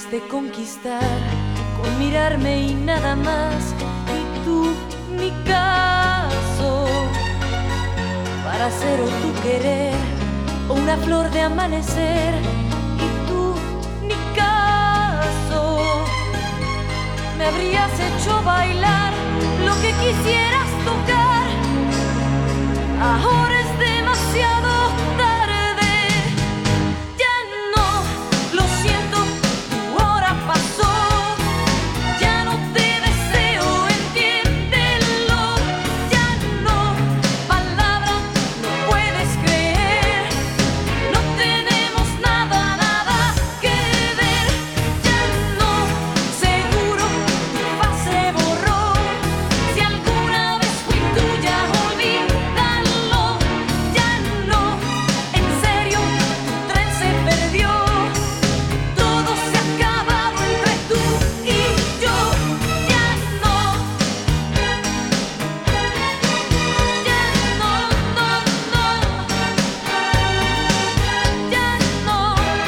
pudiste conquistar con mirarme y nada más, y tú ni caso, para ser o tu querer o una flor de amanecer, y tú ni caso. Me habrías hecho bailar lo que quisieras tocar, ahora es demasiado tarde. Ya no, lo siento, tu hora pasó. Ya no te deseo, entiéndelo. Ya no, palabra, no puedes creer. No tenemos nada, nada que ver. Ya no, seguro tu faz se borró. Si alguna vez fui tuya, olvídalo. Ya no, en serio, tu tren se perdió. Todo se ha acabado entre tú y yo. Ya no, ya no, no, no. Ya no,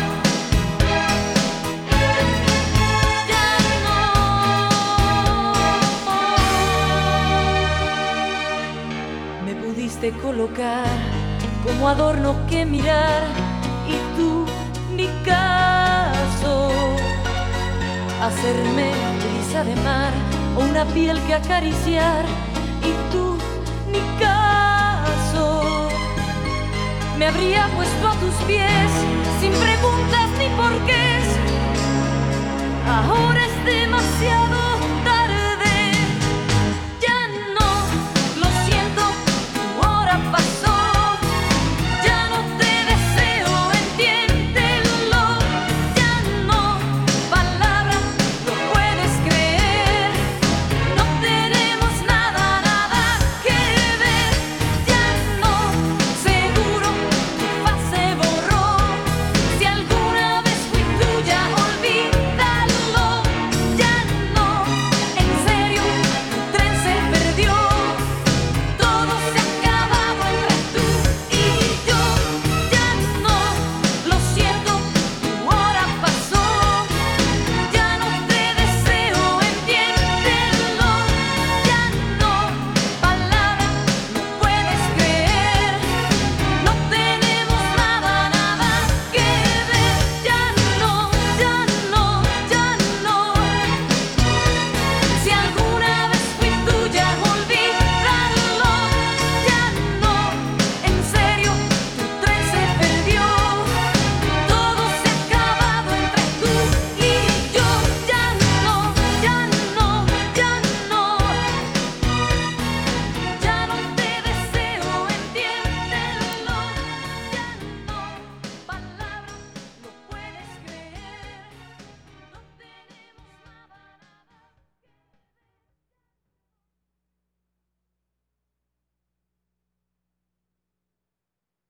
ya no. Me pudiste colocar como adorno que mirar, y tú ni caso. Hacerme brisa de mar o una piel que acariciar, y tú ni caso. Me habría puesto a tus pies sin preguntar